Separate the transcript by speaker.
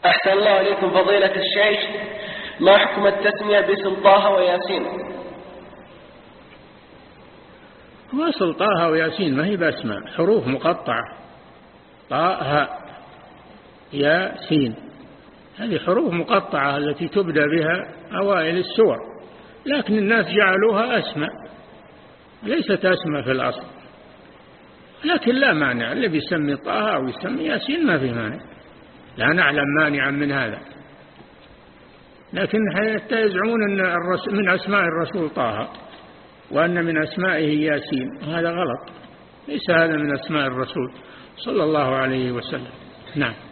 Speaker 1: أحسن الله عليكم فضيلة الشيخ، ما حكم التسمية باسم طه وياسين؟
Speaker 2: وصل طه وياسين ما هي بأسماء، حروف مقطعة، طه ياسين، هذه حروف مقطعة التي تبدأ بها أوائل السور، لكن الناس جعلوها أسماء، ليست أسماء في الأصل، لكن لا مانع اللي بيسمي طه أو يسمي ياسين ما في مانع، لا نعلم مانعا من هذا، لكن حتى يزعمون أن من أسماء الرسول طه وأن من أسمائه ياسين، هذا غلط، ليس هذا من أسماء الرسول صلى الله عليه وسلم. نعم.